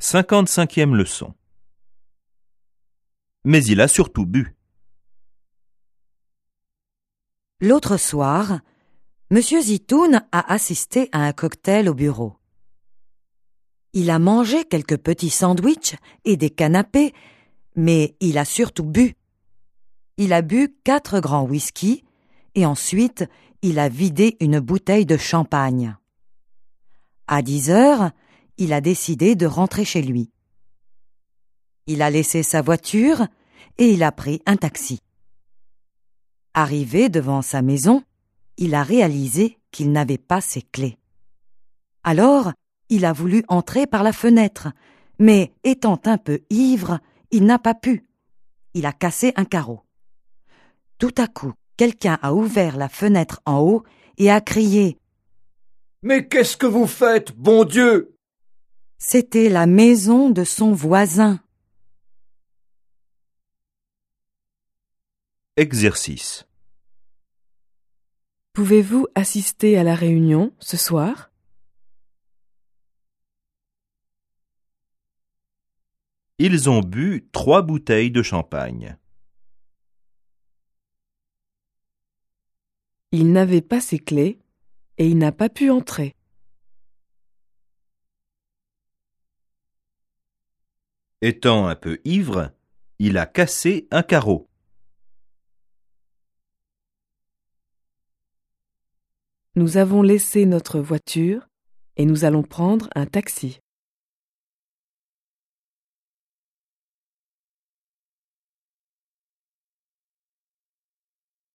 55e leçon. Mais il a surtout bu. L'autre soir, Monsieur Zitoun a assisté à un cocktail au bureau. Il a mangé quelques petits sandwichs et des canapés, mais il a surtout bu. Il a bu 4 grands whisky et ensuite il a vidé une bouteille de champagne. À 10 heures, il a décidé de rentrer chez lui. Il a laissé sa voiture et il a pris un taxi. Arrivé devant sa maison, il a réalisé qu'il n'avait pas ses clés. Alors, il a voulu entrer par la fenêtre, mais étant un peu ivre, il n'a pas pu. Il a cassé un carreau. Tout à coup, quelqu'un a ouvert la fenêtre en haut et a crié « Mais qu'est-ce que vous faites, bon Dieu ?» C'était la maison de son voisin. Exercice. Pouvez-vous assister à la réunion ce soir? Ils ont bu 3 bouteilles de champagne. Il n'avait pas ses clés et il n'a pas pu entrer. Étant un peu ivre, il a cassé un carreau. Nous avons laissé notre voiture et nous allons prendre un taxi.